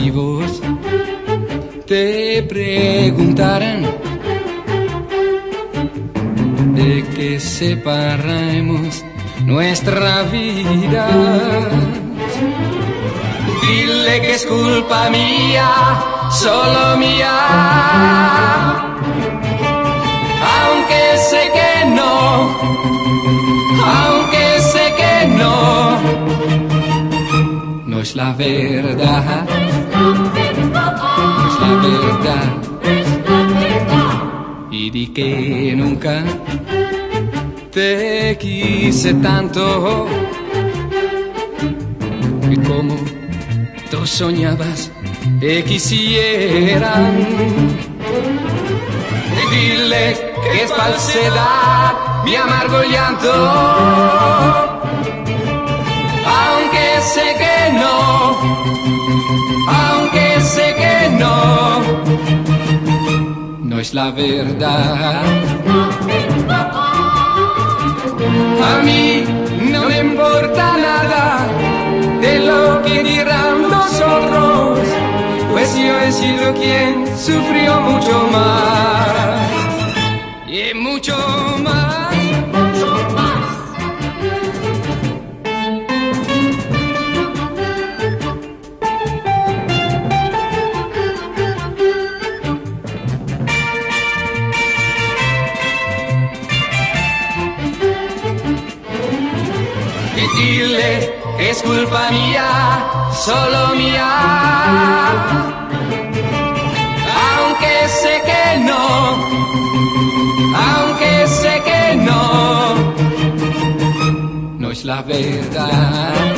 si vos te preguntaran de que separamos nuestra vida, dile que es culpa mía, solo mía, aunque sé que no, aunque sé que no, no es la verdad, no es la verdad, y di que nunca te quise tanto, y como tú soñabas que quisieran, dile que es falsedad mi amargo llanto, aunque sé que no, aunque sé que no, no es la verdad. A mí no me importa nada de lo que dirán los otros, pues yo he sido quien sufrió mucho más, y mucho más, mucho más. Dile que es culpa mía, solo mía, aunque sé que no, aunque sé que no, no es la verdad.